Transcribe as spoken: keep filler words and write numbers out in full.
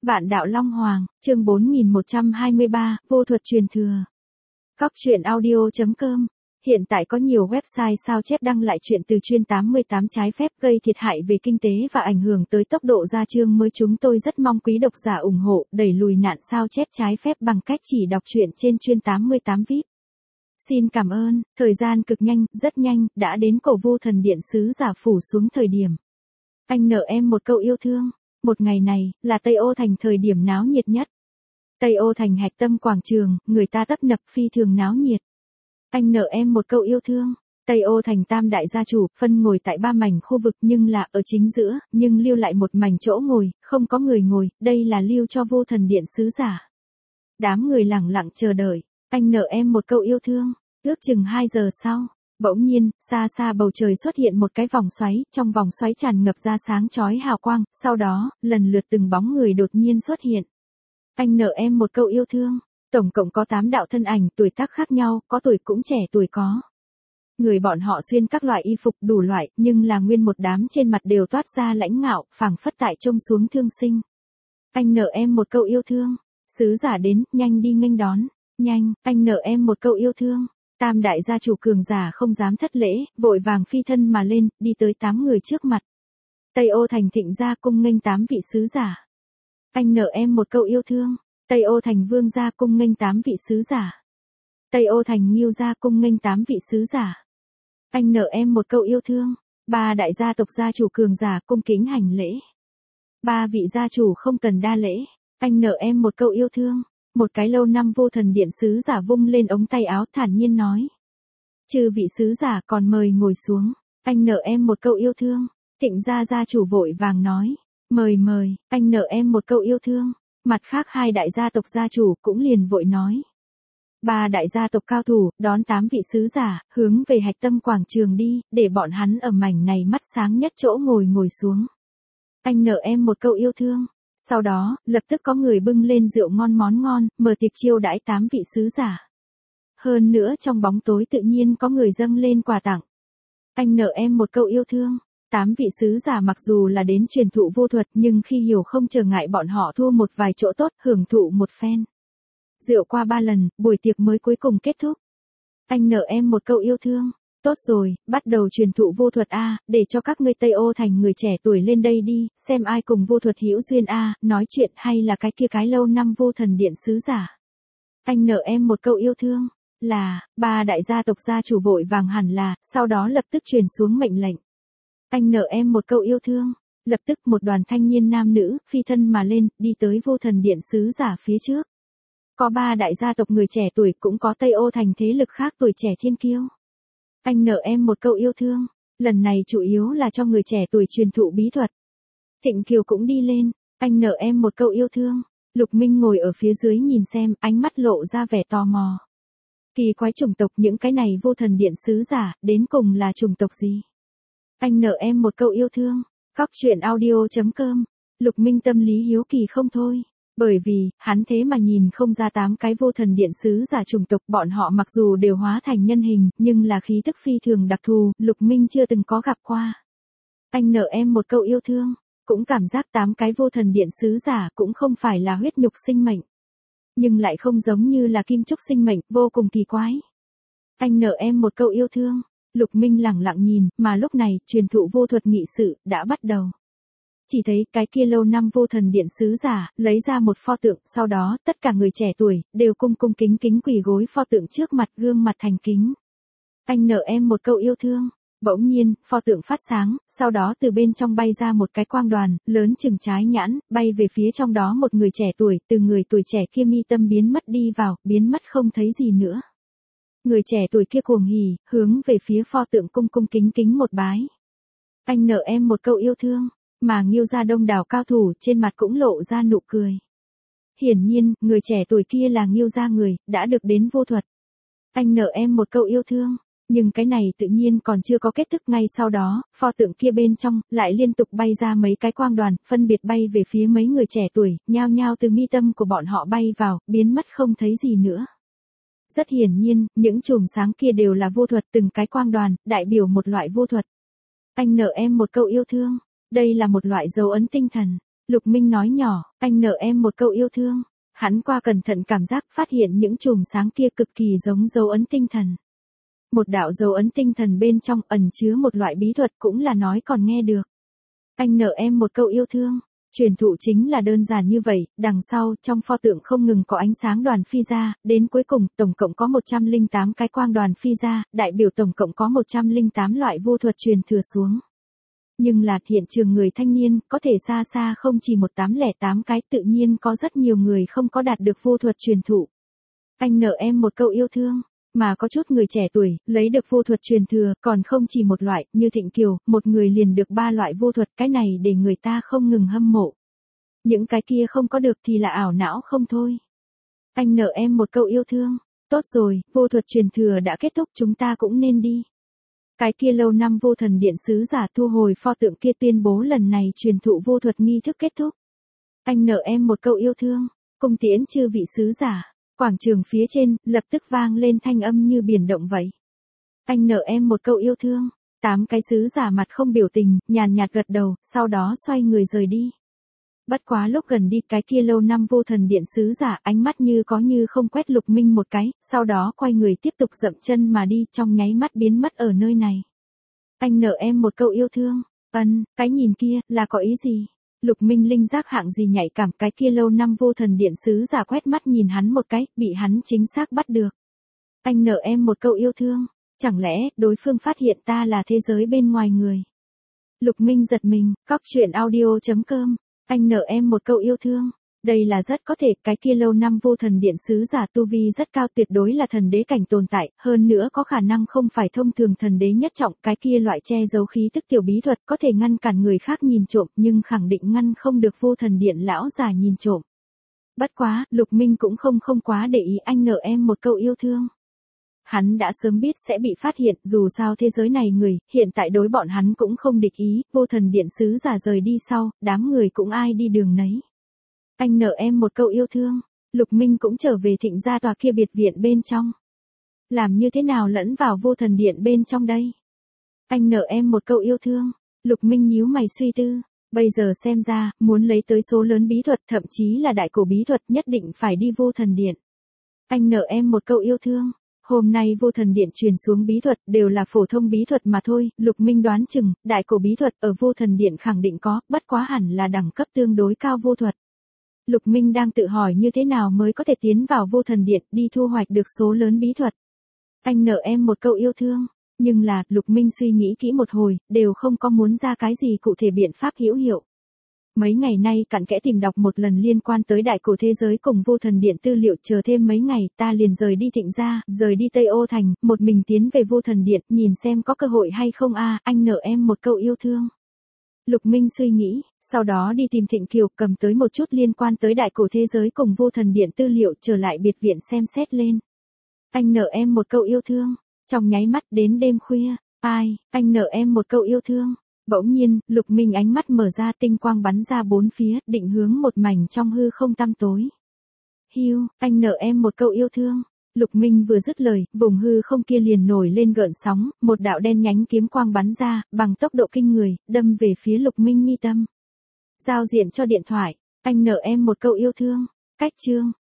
Vạn đạo Long Hoàng, chương bốn nghìn một trăm hai mươi ba, vô thuật truyền thừa. Góc truyện audio chấm com. Hiện tại có nhiều website sao chép đăng lại chuyện từ chuyên tám mươi tám trái phép gây thiệt hại về kinh tế và ảnh hưởng tới tốc độ ra chương mới. Chúng tôi rất mong quý độc giả ủng hộ, đẩy lùi nạn sao chép trái phép bằng cách chỉ đọc truyện trên chuyên tám mươi tám vi ai pi. Xin cảm ơn, thời gian cực nhanh, rất nhanh, đã đến cổ Vô Thần Điện sứ giả phủ xuống thời điểm. Anh nợ em một câu yêu thương. Một ngày này, là Tây Ô Thành thời điểm náo nhiệt nhất. Tây Ô Thành hạch tâm quảng trường, người ta tấp nập phi thường náo nhiệt. Anh nợ em một câu yêu thương. Tây Ô Thành tam đại gia chủ, phân ngồi tại ba mảnh khu vực nhưng là ở chính giữa, nhưng lưu lại một mảnh chỗ ngồi, không có người ngồi, đây là lưu cho Vô Thần Điện sứ giả. Đám người lẳng lặng chờ đợi, anh nợ em một câu yêu thương. Ước chừng hai giờ sau, bỗng nhiên, xa xa bầu trời xuất hiện một cái vòng xoáy, trong vòng xoáy tràn ngập ra sáng chói hào quang, sau đó, lần lượt từng bóng người đột nhiên xuất hiện. Anh nợ em một câu yêu thương. Tổng cộng có tám đạo thân ảnh, tuổi tác khác nhau, có tuổi cũng trẻ tuổi có. Người bọn họ xuyên các loại y phục đủ loại, nhưng là nguyên một đám trên mặt đều toát ra lãnh ngạo, phảng phất tại trông xuống thương sinh. Anh nợ em một câu yêu thương. Sứ giả đến, nhanh đi nghênh đón. Nhanh, anh nợ em một câu yêu thương. Tam đại gia chủ cường giả không dám thất lễ, vội vàng phi thân mà lên, đi tới tám người trước mặt. Tây Ô Thành Thịnh gia cung nghênh tám vị sứ giả. Anh nợ em một câu yêu thương. Tây Ô Thành Vương gia cung nghênh tám vị sứ giả. Tây Ô Thành Ngưu gia cung nghênh tám vị sứ giả. Anh nợ em một câu yêu thương. Ba đại gia tộc gia chủ cường giả cung kính hành lễ. Ba vị gia chủ không cần đa lễ. Anh nợ em một câu yêu thương. Một cái lâu năm Vô Thần Điện sứ giả vung lên ống tay áo thản nhiên nói. Chư vị sứ giả còn mời ngồi xuống. Anh nợ em một câu yêu thương. Thịnh gia gia chủ vội vàng nói. Mời mời, anh nợ em một câu yêu thương. Mặt khác hai đại gia tộc gia chủ cũng liền vội nói. Ba đại gia tộc cao thủ, đón tám vị sứ giả, hướng về hạch tâm quảng trường đi, để bọn hắn ở mảnh này mắt sáng nhất chỗ ngồi ngồi xuống. Anh nợ em một câu yêu thương. Sau đó, lập tức có người bưng lên rượu ngon món ngon, mở tiệc chiêu đãi tám vị sứ giả. Hơn nữa trong bóng tối tự nhiên có người dâng lên quà tặng. Anh nợ em một câu yêu thương. Tám vị sứ giả mặc dù là đến truyền thụ vô thuật nhưng khi hiểu không trở ngại bọn họ thua một vài chỗ tốt, hưởng thụ một phen. Rượu qua ba lần, buổi tiệc mới cuối cùng kết thúc. Anh nợ em một câu yêu thương. Tốt rồi, bắt đầu truyền thụ vô thuật a, để cho các ngươi Tây Ô Thành người trẻ tuổi lên đây đi, xem ai cùng vô thuật hữu duyên a, nói chuyện hay là cái kia cái lâu năm Vô Thần Điện sứ giả. Anh nợ em một câu yêu thương. Là, ba đại gia tộc gia chủ vội vàng hẳn là, sau đó lập tức truyền xuống mệnh lệnh. Anh nợ em một câu yêu thương. Lập tức một đoàn thanh niên nam nữ, phi thân mà lên, đi tới Vô Thần Điện sứ giả phía trước. Có ba đại gia tộc người trẻ tuổi cũng có Tây Ô Thành thế lực khác tuổi trẻ thiên kiêu. Anh nợ em một câu yêu thương. Lần này chủ yếu là cho người trẻ tuổi truyền thụ bí thuật. Thịnh Kiều cũng đi lên. Anh nợ em một câu yêu thương. Lục Minh ngồi ở phía dưới nhìn xem, ánh mắt lộ ra vẻ tò mò. Kỳ quái chủng tộc những cái này Vô Thần Điện sứ giả, đến cùng là chủng tộc gì? Anh nợ em một câu yêu thương. Góc truyện audio chấm com. Lục Minh tâm lý hiếu kỳ không thôi. Bởi vì, hắn thế mà nhìn không ra tám cái Vô Thần Điện sứ giả chủng tộc bọn họ mặc dù đều hóa thành nhân hình, nhưng là khí tức phi thường đặc thù, Lục Minh chưa từng có gặp qua. Anh nợ em một câu yêu thương. Cũng cảm giác tám cái Vô Thần Điện sứ giả cũng không phải là huyết nhục sinh mệnh. Nhưng lại không giống như là kim trúc sinh mệnh, vô cùng kỳ quái. Anh nợ em một câu yêu thương. Lục Minh lẳng lặng nhìn, mà lúc này, truyền thụ vô thuật nghị sự, đã bắt đầu. Chỉ thấy, cái kia lâu năm Vô Thần Điện sứ giả, lấy ra một pho tượng, sau đó, tất cả người trẻ tuổi, đều cung cung kính kính quỳ gối pho tượng trước mặt, gương mặt thành kính. Anh nợ em một câu yêu thương. Bỗng nhiên, pho tượng phát sáng, sau đó từ bên trong bay ra một cái quang đoàn, lớn chừng trái nhãn, bay về phía trong đó một người trẻ tuổi, từ người tuổi trẻ kia mi tâm biến mất đi vào, biến mất không thấy gì nữa. Người trẻ tuổi kia cuồng hỉ, hướng về phía pho tượng cung cung kính kính một bái. Anh nợ em một câu yêu thương. Mà Ngưu gia đông đảo cao thủ trên mặt cũng lộ ra nụ cười. Hiển nhiên, người trẻ tuổi kia là Ngưu gia người, đã được đến vô thuật. Anh nợ em một câu yêu thương. Nhưng cái này tự nhiên còn chưa có kết thúc, ngay sau đó, pho tượng kia bên trong, lại liên tục bay ra mấy cái quang đoàn, phân biệt bay về phía mấy người trẻ tuổi, nhao nhao từ mi tâm của bọn họ bay vào, biến mất không thấy gì nữa. Rất hiển nhiên, những chùm sáng kia đều là vô thuật, từng cái quang đoàn, đại biểu một loại vô thuật. Anh nợ em một câu yêu thương. Đây là một loại dấu ấn tinh thần. Lục Minh nói nhỏ, anh nợ em một câu yêu thương. Hắn qua cẩn thận cảm giác phát hiện những chùm sáng kia cực kỳ giống dấu ấn tinh thần. Một đạo dấu ấn tinh thần bên trong ẩn chứa một loại bí thuật cũng là nói còn nghe được. Anh nợ em một câu yêu thương. Truyền thụ chính là đơn giản như vậy, đằng sau trong pho tượng không ngừng có ánh sáng đoàn phi ra, đến cuối cùng tổng cộng có một trăm lẻ tám cái quang đoàn phi ra, đại biểu tổng cộng có một trăm lẻ tám loại vô thuật truyền thừa xuống. Nhưng là hiện trường người thanh niên, có thể xa xa không chỉ một tám lẻ tám cái, tự nhiên có rất nhiều người không có đạt được vô thuật truyền thụ. Anh nợ em một câu yêu thương. Mà có chút người trẻ tuổi, lấy được vô thuật truyền thừa, còn không chỉ một loại, như Thịnh Kiều, một người liền được ba loại vô thuật, cái này để người ta không ngừng hâm mộ. Những cái kia không có được thì là ảo não không thôi. Anh nợ em một câu yêu thương. Tốt rồi, vô thuật truyền thừa đã kết thúc, chúng ta cũng nên đi. Cái kia lâu năm vô thần điện sứ giả thu hồi pho tượng kia tuyên bố lần này truyền thụ vô thuật nghi thức kết thúc. Anh nợ em một câu yêu thương. Cung tiễn chư vị sứ giả. Quảng trường phía trên, lập tức vang lên thanh âm như biển động vậy. Anh nợ em một câu yêu thương. Tám cái sứ giả mặt không biểu tình, nhàn nhạt gật đầu, sau đó xoay người rời đi. Bất quá lúc gần đi, cái kia lâu năm vô thần điện sứ giả ánh mắt như có như không quét Lục Minh một cái, sau đó quay người tiếp tục dậm chân mà đi, trong nháy mắt biến mất ở nơi này. Anh nợ em một câu yêu thương. Ân, cái nhìn kia, là có ý gì? Lục Minh linh giác hạng gì nhạy cảm, cái kia lâu năm vô thần điện sứ giả quét mắt nhìn hắn một cái, bị hắn chính xác bắt được. Anh nợ em một câu yêu thương. Chẳng lẽ, đối phương phát hiện ta là thế giới bên ngoài người? Lục Minh giật mình, cóc truyện audio chấm com. Anh nợ em một câu yêu thương. Đây là rất có thể, cái kia lâu năm vô thần điện sứ giả tu vi rất cao, tuyệt đối là thần đế cảnh tồn tại, hơn nữa có khả năng không phải thông thường thần đế nhất trọng, cái kia loại che giấu khí tức tiểu bí thuật có thể ngăn cản người khác nhìn trộm, nhưng khẳng định ngăn không được vô thần điện lão già nhìn trộm. Bất quá, Lục Minh cũng không không quá để ý anh nợ em một câu yêu thương. Hắn đã sớm biết sẽ bị phát hiện, dù sao thế giới này người, hiện tại đối bọn hắn cũng không địch ý, vô thần điện sứ giả rời đi sau, đám người cũng ai đi đường nấy. Anh nợ em một câu yêu thương. Lục Minh cũng trở về Thịnh gia tòa kia biệt viện bên trong. Làm như thế nào lẫn vào vô thần điện bên trong đây? Anh nợ em một câu yêu thương. Lục Minh nhíu mày suy tư. Bây giờ xem ra, muốn lấy tới số lớn bí thuật, thậm chí là đại cổ bí thuật, nhất định phải đi vô thần điện. Anh nợ em một câu yêu thương. Hôm nay vô thần điện truyền xuống bí thuật đều là phổ thông bí thuật mà thôi, Lục Minh đoán chừng, đại cổ bí thuật ở vô thần điện khẳng định có, bất quá hẳn là đẳng cấp tương đối cao vô thuật. Lục Minh đang tự hỏi như thế nào mới có thể tiến vào vô thần điện, đi thu hoạch được số lớn bí thuật. Anh nợ em một câu yêu thương, nhưng là, Lục Minh suy nghĩ kỹ một hồi, đều không có muốn ra cái gì cụ thể biện pháp hữu hiệu. Mấy ngày nay cặn kẽ tìm đọc một lần liên quan tới đại cổ thế giới cùng vô thần điện tư liệu, chờ thêm mấy ngày ta liền rời đi Thịnh gia, rời đi Tây Ô Thành, một mình tiến về vô thần điện, nhìn xem có cơ hội hay không a. Anh nợ em một câu yêu thương. Lục Minh suy nghĩ, sau đó đi tìm Thịnh Kiều, cầm tới một chút liên quan tới đại cổ thế giới cùng vô thần điện tư liệu, trở lại biệt viện xem xét lên. Anh nợ em một câu yêu thương. Trong nháy mắt đến đêm khuya, ai, anh nợ em một câu yêu thương. Bỗng nhiên, Lục Minh ánh mắt mở ra, tinh quang bắn ra bốn phía, định hướng một mảnh trong hư không tăm tối. Hiu, anh nợ em một câu yêu thương. Lục Minh vừa dứt lời, vùng hư không kia liền nổi lên gợn sóng, một đạo đen nhánh kiếm quang bắn ra, bằng tốc độ kinh người, đâm về phía Lục Minh mi tâm. Giao diện cho điện thoại, anh nợ em một câu yêu thương. Cách chương.